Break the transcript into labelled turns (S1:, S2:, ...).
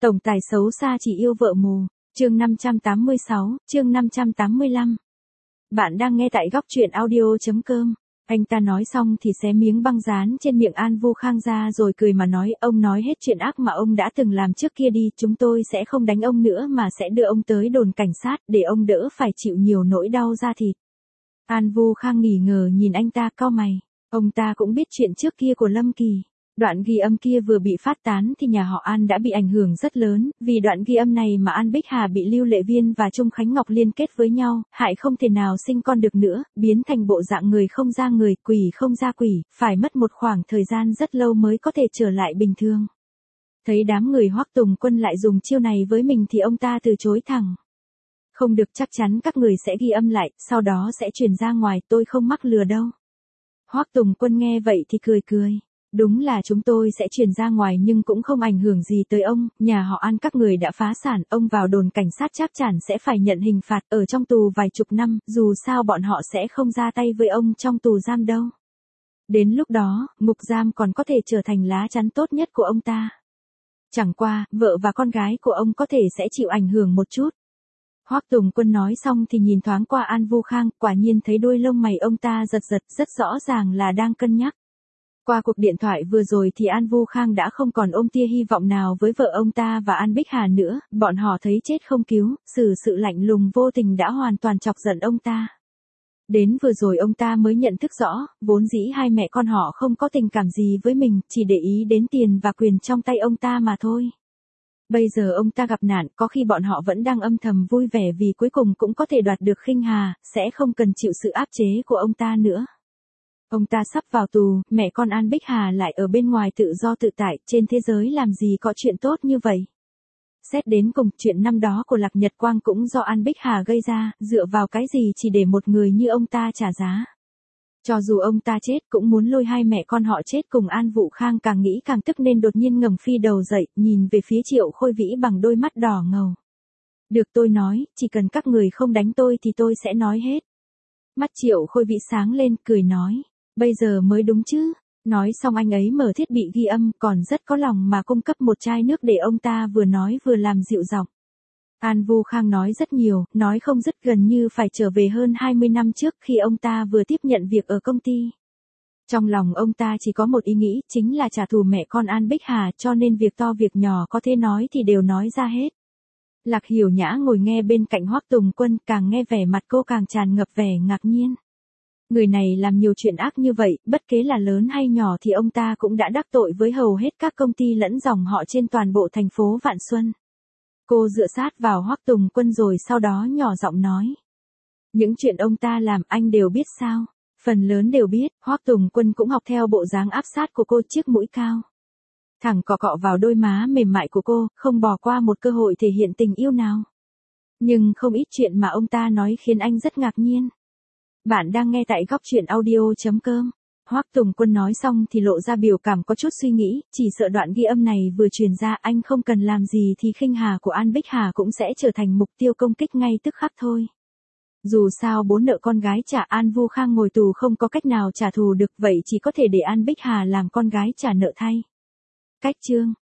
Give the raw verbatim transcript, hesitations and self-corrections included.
S1: Tổng tài xấu xa chỉ yêu vợ mù. Chương năm trăm tám mươi sáu, chương năm trăm tám mươi lăm. Bạn đang nghe tại góc truyện audio.com. Anh ta nói xong thì xé miếng băng dán trên miệng An Vu Khang ra rồi cười mà nói, ông nói hết chuyện ác mà ông đã từng làm trước kia đi, chúng tôi sẽ không đánh ông nữa mà sẽ đưa ông tới đồn cảnh sát để ông đỡ phải chịu nhiều nỗi đau da thịt. An Vu Khang nghỉ ngờ nhìn anh ta cau mày, ông ta cũng biết chuyện trước kia của Lâm Kỳ. Đoạn ghi âm kia vừa bị phát tán thì nhà họ An đã bị ảnh hưởng rất lớn, vì đoạn ghi âm này mà An Bích Hà bị Lưu Lệ Viên và Trung Khánh Ngọc liên kết với nhau, hại không thể nào sinh con được nữa, biến thành bộ dạng người không ra người, quỷ không ra quỷ, phải mất một khoảng thời gian rất lâu mới có thể trở lại bình thường. Thấy đám người Hoắc Tùng Quân lại dùng chiêu này với mình thì ông ta từ chối thẳng. Không được, chắc chắn các người sẽ ghi âm lại, sau đó sẽ truyền ra ngoài, tôi không mắc lừa đâu. Hoắc Tùng Quân nghe vậy thì cười cười. Đúng là chúng tôi sẽ truyền ra ngoài nhưng cũng không ảnh hưởng gì tới ông, nhà họ An các người đã phá sản, ông vào đồn cảnh sát chắc chắn sẽ phải nhận hình phạt ở trong tù vài chục năm, dù sao bọn họ sẽ không ra tay với ông trong tù giam đâu. Đến lúc đó, ngục giam còn có thể trở thành lá chắn tốt nhất của ông ta. Chẳng qua, vợ và con gái của ông có thể sẽ chịu ảnh hưởng một chút. Hoắc Tùng Quân nói xong thì nhìn thoáng qua An Vu Khang, quả nhiên thấy đuôi lông mày ông ta giật giật, rất rõ ràng là đang cân nhắc. Qua cuộc điện thoại vừa rồi thì An Vu Khang đã không còn ôm tia hy vọng nào với vợ ông ta và An Bích Hà nữa, bọn họ thấy chết không cứu, xử sự lạnh lùng vô tình đã hoàn toàn chọc giận ông ta. Đến vừa rồi ông ta mới nhận thức rõ, vốn dĩ hai mẹ con họ không có tình cảm gì với mình, chỉ để ý đến tiền và quyền trong tay ông ta mà thôi. Bây giờ ông ta gặp nạn, có khi bọn họ vẫn đang âm thầm vui vẻ vì cuối cùng cũng có thể đoạt được Khinh Hà, sẽ không cần chịu sự áp chế của ông ta nữa. Ông ta sắp vào tù, mẹ con An Bích Hà lại ở bên ngoài tự do tự tại, trên thế giới làm gì có chuyện tốt như vậy. Xét đến cùng, chuyện năm đó của Lạc Nhật Quang cũng do An Bích Hà gây ra, dựa vào cái gì chỉ để một người như ông ta trả giá. Cho dù ông ta chết cũng muốn lôi hai mẹ con họ chết cùng. An Vu Khang càng nghĩ càng tức nên đột nhiên ngẩng phi đầu dậy, nhìn về phía Triệu Khôi Vĩ bằng đôi mắt đỏ ngầu. Được, tôi nói, chỉ cần các người không đánh tôi thì tôi sẽ nói hết. Mắt Triệu Khôi Vĩ sáng lên, cười nói. Bây giờ mới đúng chứ. Nói xong anh ấy mở thiết bị ghi âm, còn rất có lòng mà cung cấp một chai nước để ông ta vừa nói vừa làm dịu giọng. An Vu Khang nói rất nhiều, nói không dứt, gần như phải trở về hơn hai mươi năm trước khi ông ta vừa tiếp nhận việc ở công ty. Trong lòng ông ta chỉ có một ý nghĩ, chính là trả thù mẹ con An Bích Hà, cho nên việc to việc nhỏ có thể nói thì đều nói ra hết. Lạc Hiểu Nhã ngồi nghe bên cạnh Hoắc Tùng Quân, càng nghe vẻ mặt cô càng tràn ngập vẻ ngạc nhiên. Người này làm nhiều chuyện ác như vậy, bất kể là lớn hay nhỏ thì ông ta cũng đã đắc tội với hầu hết các công ty lẫn dòng họ trên toàn bộ thành phố Vạn Xuân. Cô dựa sát vào Hoắc Tùng Quân rồi sau đó nhỏ giọng nói. Những chuyện ông ta làm anh đều biết sao? Phần lớn đều biết. Hoắc Tùng Quân cũng học theo bộ dáng áp sát của cô, chiếc mũi cao thẳng cọ cọ vào đôi má mềm mại của cô, không bỏ qua một cơ hội thể hiện tình yêu nào. Nhưng không ít chuyện mà ông ta nói khiến anh rất ngạc nhiên. Bạn đang nghe tại góc truyện audio.com. Hoắc Tùng Quân nói xong thì lộ ra biểu cảm có chút suy nghĩ, chỉ sợ đoạn ghi âm này vừa truyền ra anh không cần làm gì thì Khinh Hà của An Bích Hà cũng sẽ trở thành mục tiêu công kích ngay tức khắc thôi. Dù sao bố nợ con gái trả, An Vu Khang ngồi tù không có cách nào trả thù được, vậy chỉ có thể để An Bích Hà làm con gái trả nợ thay. Cách chương